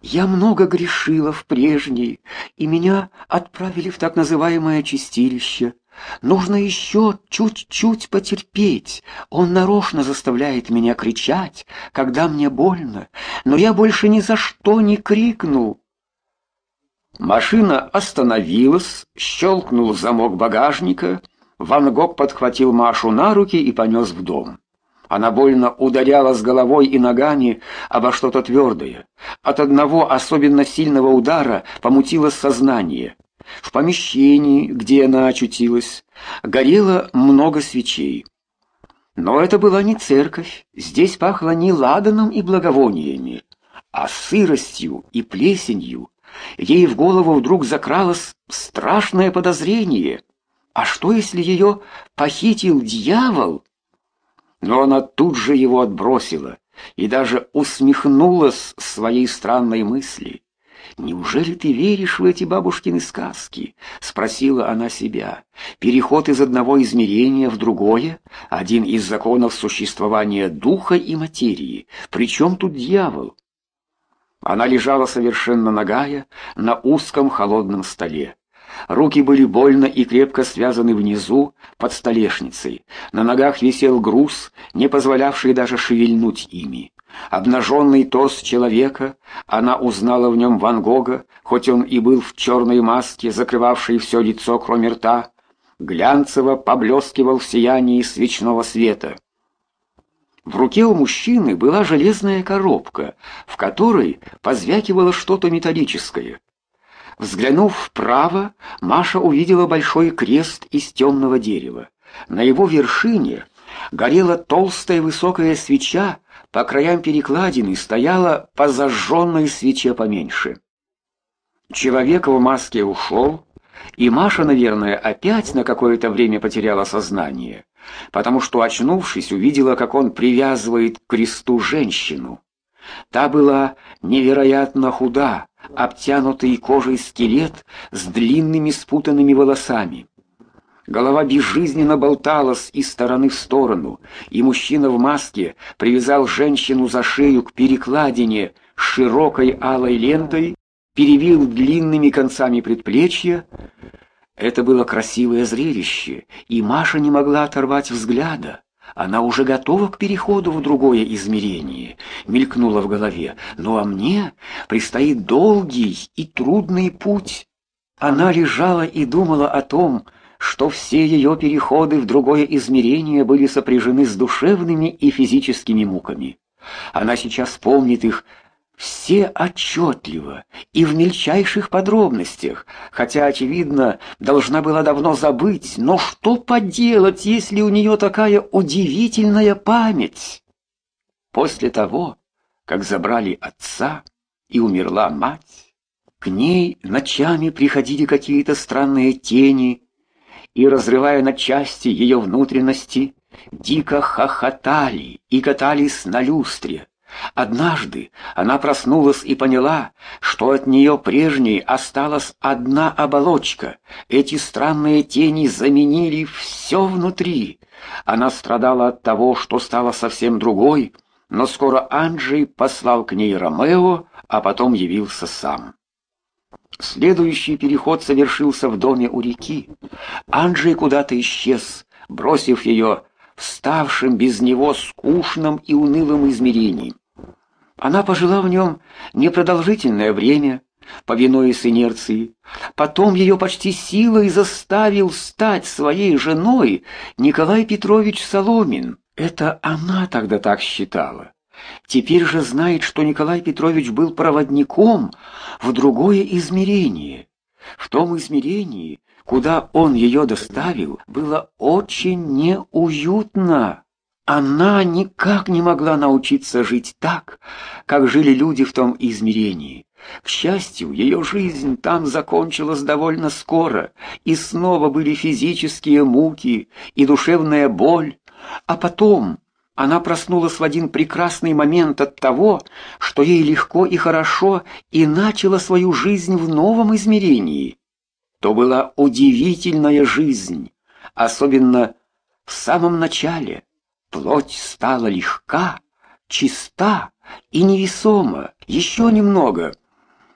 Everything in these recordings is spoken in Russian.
Я много грешила в прежней, и меня отправили в так называемое чистилище. Нужно еще чуть-чуть потерпеть. Он нарочно заставляет меня кричать, когда мне больно, но я больше ни за что не крикну. Машина остановилась, щелкнул замок багажника. Ван Гог подхватил Машу на руки и понес в дом. Она больно ударялась головой и ногами обо что-то твердое. От одного особенно сильного удара помутилось сознание. В помещении, где она очутилась, горело много свечей. Но это была не церковь, здесь пахло не ладаном и благовониями, а сыростью и плесенью. Ей в голову вдруг закралось страшное подозрение. А что, если ее похитил дьявол? Но она тут же его отбросила и даже усмехнулась своей странной мысли. «Неужели ты веришь в эти бабушкины сказки?» — спросила она себя. «Переход из одного измерения в другое — один из законов существования духа и материи. Причем тут дьявол?» Она лежала совершенно нагая на узком холодном столе. Руки были больно и крепко связаны внизу, под столешницей. На ногах висел груз, не позволявший даже шевельнуть ими. Обнаженный торс человека, она узнала в нем Ван Гога, хоть он и был в черной маске, закрывавшей все лицо, кроме рта, глянцево поблескивал в сиянии свечного света. В руке у мужчины была железная коробка, в которой позвякивало что-то металлическое. Взглянув вправо, Маша увидела большой крест из темного дерева. На его вершине горела толстая высокая свеча, по краям перекладины стояла по зажженной свече поменьше. Человек в маске ушел, и Маша, наверное, опять на какое-то время потеряла сознание, потому что, очнувшись, увидела, как он привязывает к кресту женщину. Та была невероятно худа, обтянутый кожей скелет с длинными спутанными волосами. Голова безжизненно болталась из стороны в сторону, и мужчина в маске привязал женщину за шею к перекладине с широкой алой лентой, перевил длинными концами предплечья. Это было красивое зрелище, и Маша не могла оторвать взгляда. Она уже готова к переходу в другое измерение, мелькнуло в голове. Ну а мне предстоит долгий и трудный путь. Она лежала и думала о том, что все ее переходы в другое измерение были сопряжены с душевными и физическими муками. Она сейчас помнит их все отчетливо и в мельчайших подробностях, хотя, очевидно, должна была давно забыть, но что поделать, если у нее такая удивительная память? После того, как забрали отца и умерла мать, к ней ночами приходили какие-то странные тени и, разрывая на части ее внутренности, дико хохотали и катались на люстре. Однажды она проснулась и поняла, что от нее прежней осталась одна оболочка. Эти странные тени заменили все внутри. Она страдала от того, что стала совсем другой, но скоро Анджей послал к ней Ромео, а потом явился сам. Следующий переход совершился в доме у реки. Анджей куда-то исчез, бросив ее вставшим без него скучным и унылым измерением. Она пожила в нем непродолжительное время, повинуясь инерции. Потом ее почти силой заставил стать своей женой Николай Петрович Соломин. Это она тогда так считала. Теперь же знает, что Николай Петрович был проводником в другое измерение. В том измерении, куда он ее доставил, было очень неуютно. Она никак не могла научиться жить так, как жили люди в том измерении. К счастью, ее жизнь там закончилась довольно скоро, и снова были физические муки и душевная боль. А потом она проснулась в один прекрасный момент от того, что ей легко и хорошо, и начала свою жизнь в новом измерении. То была удивительная жизнь, особенно в самом начале. Плоть стала легка, чиста и невесома. Еще немного,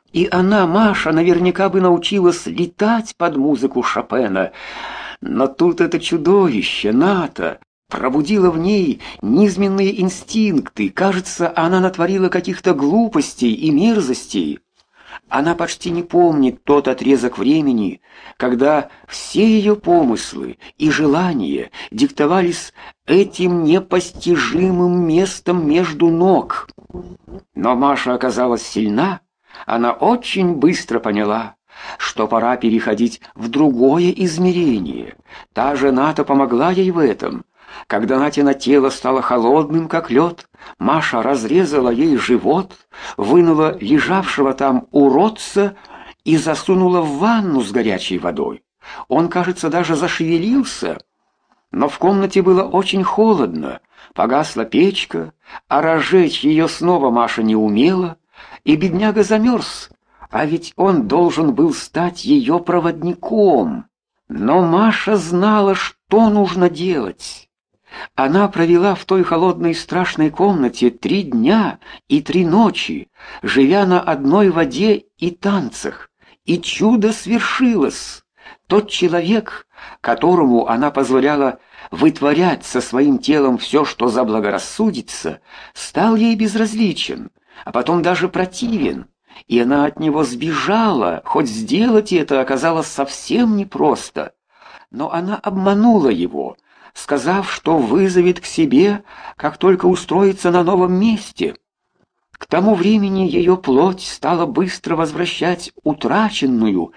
И она, Маша, наверняка бы научилась летать под музыку Шопена. Но тут это чудовище, Ната, пробудило в ней низменные инстинкты. Кажется, она натворила каких-то глупостей и мерзостей. Она почти не помнит тот отрезок времени, когда все ее помыслы и желания диктовались этим непостижимым местом между ног. Но Маша оказалась сильна. Она очень быстро поняла, что пора переходить в другое измерение. Та же Ната помогла ей в этом. Когда Натино тело стало холодным, как лед, Маша разрезала ей живот, вынула лежавшего там уродца и засунула в ванну с горячей водой. Он, кажется, даже зашевелился, но в комнате было очень холодно, погасла печка, а разжечь ее снова Маша не умела, и бедняга замерз, а ведь он должен был стать ее проводником. Но Маша знала, что нужно делать. Она провела в той холодной страшной комнате 3 дня и 3 ночи, живя на одной воде и танцах, и чудо свершилось. Тот человек, которому она позволяла вытворять со своим телом все, что заблагорассудится, стал ей безразличен, а потом даже противен, и она от него сбежала, хоть сделать это оказалось совсем непросто. Но она обманула его, сказав, что вызовет к себе, как только устроится на новом месте. К тому времени ее плоть стала быстро возвращать утраченную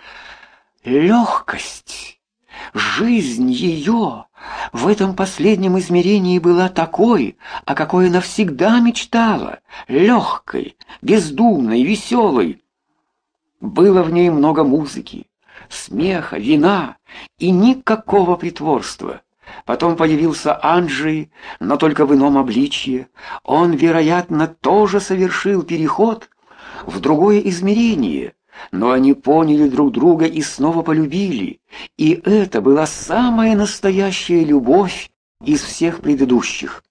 легкость. Жизнь ее в этом последнем измерении была такой, о какой она всегда мечтала, легкой, бездумной, веселой. Было в ней много музыки, смеха, вина и никакого притворства. Потом появился Анджей, но только в ином обличье. Он, вероятно, тоже совершил переход в другое измерение, но они поняли друг друга и снова полюбили, и это была самая настоящая любовь из всех предыдущих.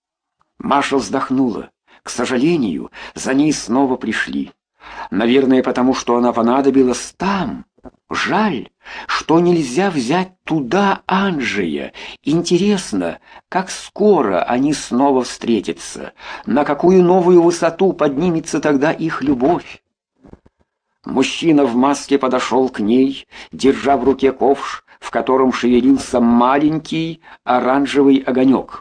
Маша вздохнула. К сожалению, за ней снова пришли. Наверное, потому что она понадобилась там. Жаль, что нельзя взять туда Анджея. Интересно, как скоро они снова встретятся, на какую новую высоту поднимется тогда их любовь. Мужчина в маске подошел к ней, держа в руке ковш, в котором шевелился маленький оранжевый огонек.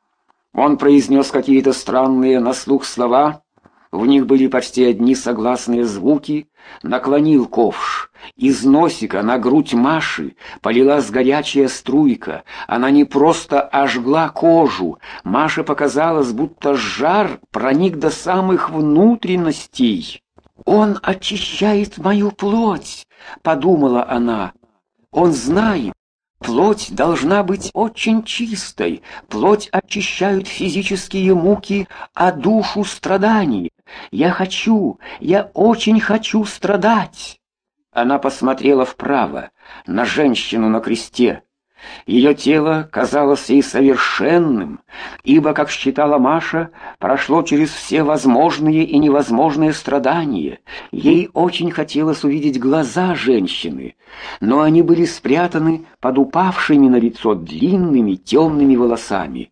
Он произнес какие-то странные на слух слова, в них были почти одни согласные звуки, наклонил ковш. Из носика на грудь Маши полилась горячая струйка. Она не просто ожгла кожу. Маше показалось, будто жар проник до самых внутренностей. «Он очищает мою плоть», — подумала она. «Он знает, плоть должна быть очень чистой. Плоть очищают физические муки, а душу — страдания. Я очень хочу страдать». Она посмотрела вправо, на женщину на кресте. Ее тело казалось ей совершенным, ибо, как считала Маша, прошло через все возможные и невозможные страдания. Ей очень хотелось увидеть глаза женщины, но они были спрятаны под упавшими на лицо длинными темными волосами.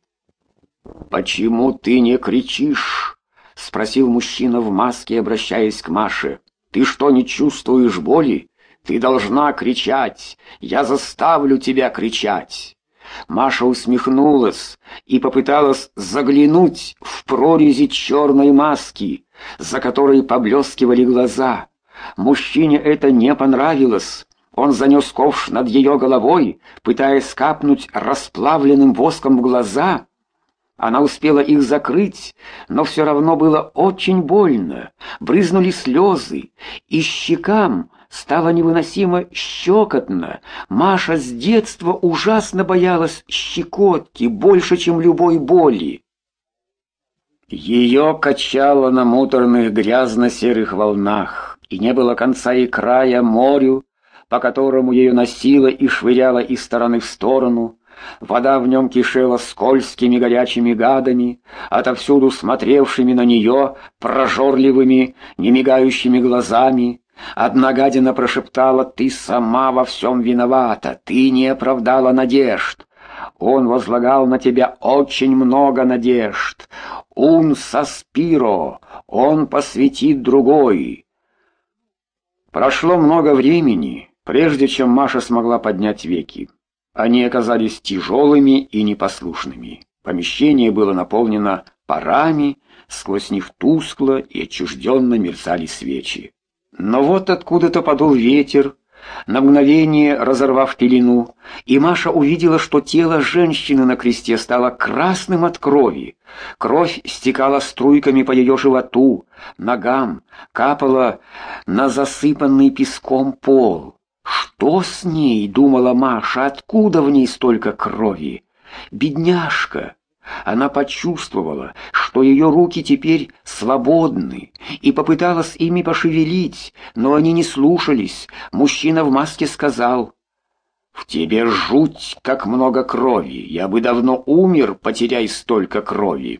«Почему ты не кричишь?» — спросил мужчина в маске, обращаясь к Маше. «Ты что, не чувствуешь боли? Ты должна кричать! Я заставлю тебя кричать!» Маша усмехнулась и попыталась заглянуть в прорези черной маски, за которой поблескивали глаза. Мужчине это не понравилось. Он занес ковш над ее головой, пытаясь капнуть расплавленным воском в глаза. Она успела их закрыть, но все равно было очень больно. Брызнули слезы, и щекам стало невыносимо щекотно. Маша с детства ужасно боялась щекотки, больше, чем любой боли. Ее качало на муторных грязно-серых волнах, и не было конца и края морю, по которому ее носило и швыряло из стороны в сторону. Вода в нем кишела скользкими горячими гадами, отовсюду смотревшими на нее прожорливыми, немигающими глазами. Одна гадина прошептала: «Ты сама во всем виновата, ты не оправдала надежд». Он возлагал на тебя очень много надежд. «Un sospiro», он посвятит другой. Прошло много времени, прежде чем Маша смогла поднять веки. Они оказались тяжелыми и непослушными. Помещение было наполнено парами, сквозь них тускло и отчужденно мерцали свечи. Но вот откуда-то подул ветер, на мгновение разорвав пелену, и Маша увидела, что тело женщины на кресте стало красным от крови. Кровь стекала струйками по ее животу, ногам, капала на засыпанный песком пол. «Что с ней?» — думала Маша. «Откуда в ней столько крови? Бедняжка!» Она почувствовала, что ее руки теперь свободны, и попыталась ими пошевелить, но они не слушались. Мужчина в маске сказал: «В тебе жуть, как много крови. Я бы давно умер, потеряй столько крови».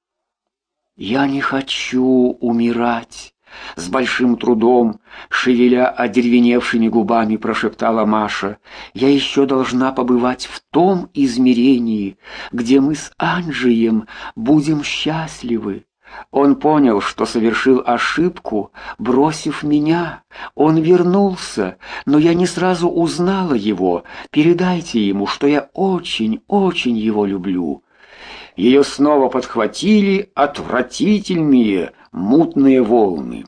«Я не хочу умирать», — с большим трудом, шевеля одеревеневшими губами, прошептала Маша. «Я еще должна побывать в том измерении, где мы с Анджеем будем счастливы». Он понял, что совершил ошибку, бросив меня. Он вернулся, но я не сразу узнала его. Передайте ему, что я очень его люблю». Ее снова подхватили отвратительные мутные волны.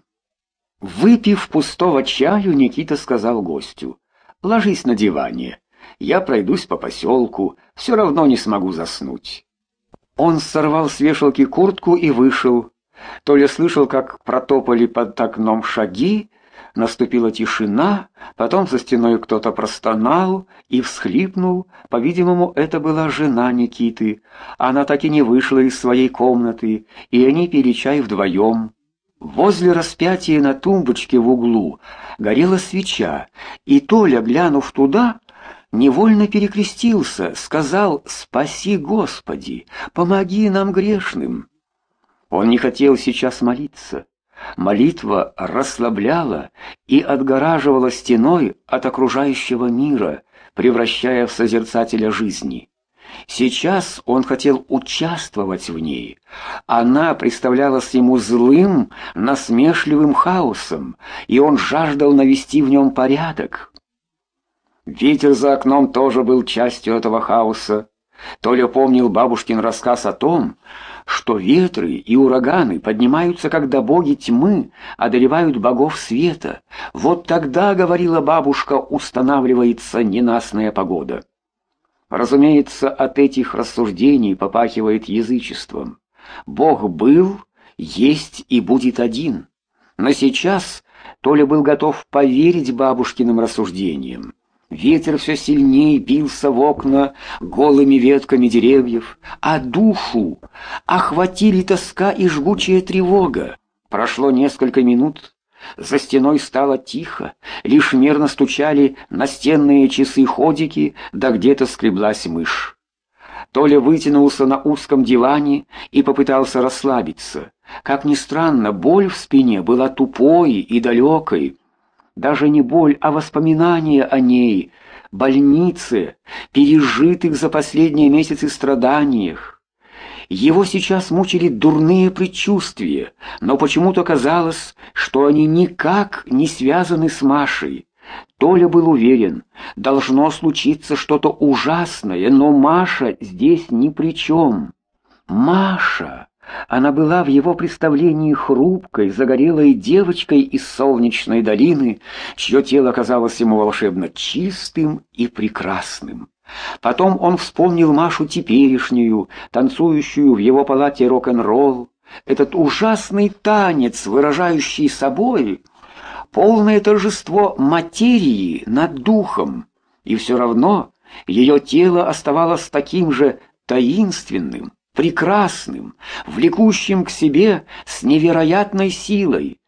Выпив пустого чаю, Никита сказал гостю: «Ложись на диване, я пройдусь по поселку, все равно не смогу заснуть». Он сорвал с вешалки куртку и вышел. Толя слышал, как протопали под окном шаги. Наступила тишина, потом за стеной кто-то простонал и всхлипнул. По-видимому, это была жена Никиты. Она так и не вышла из своей комнаты, и они пили чай вдвоем. Возле распятия на тумбочке в углу горела свеча, и Толя, глянув туда, невольно перекрестился, сказал: «Спаси, Господи, помоги нам грешным». Он не хотел сейчас молиться. Молитва расслабляла и отгораживала стеной от окружающего мира, превращая в созерцателя жизни. Сейчас он хотел участвовать в ней. Она представлялась ему злым, насмешливым хаосом, и он жаждал навести в нем порядок. Ветер за окном тоже был частью этого хаоса. Толя помнил бабушкин рассказ о том, что ветры и ураганы поднимаются, когда боги тьмы одолевают богов света. Вот тогда, говорила бабушка, устанавливается ненастная погода. Разумеется, от этих рассуждений попахивает язычеством. Бог был, есть и будет один. Но сейчас Толя был готов поверить бабушкиным рассуждениям. Ветер все сильнее бился в окна голыми ветками деревьев, а душу охватили тоска и жгучая тревога. Прошло несколько минут, за стеной стало тихо, лишь мерно стучали настенные часы-ходики, да где-то скреблась мышь. Толя вытянулся на узком диване и попытался расслабиться. Как ни странно, боль в спине была тупой и далекой. Даже не боль, а воспоминания о ней, больнице, пережитых за последние месяцы страданиях. Его сейчас мучили дурные предчувствия, но почему-то казалось, что они никак не связаны с Машей. Толя был уверен, должно случиться что-то ужасное, но Маша здесь ни при чем. Маша! Она была в его представлении хрупкой, загорелой девочкой из солнечной долины, чье тело казалось ему волшебно чистым и прекрасным. Потом он вспомнил Машу теперешнюю, танцующую в его палате рок-н-ролл, этот ужасный танец, выражающий собой полное торжество материи над духом, и все равно ее тело оставалось таким же таинственным, прекрасным, влекущим к себе с невероятной силой.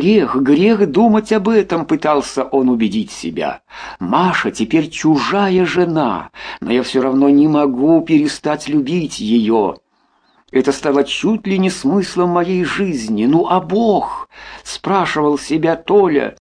Грех думать об этом, пытался он убедить себя. Маша теперь чужая жена, но я все равно не могу перестать любить ее. Это стало чуть ли не смыслом моей жизни. Ну а Бог? Спрашивал себя Толя.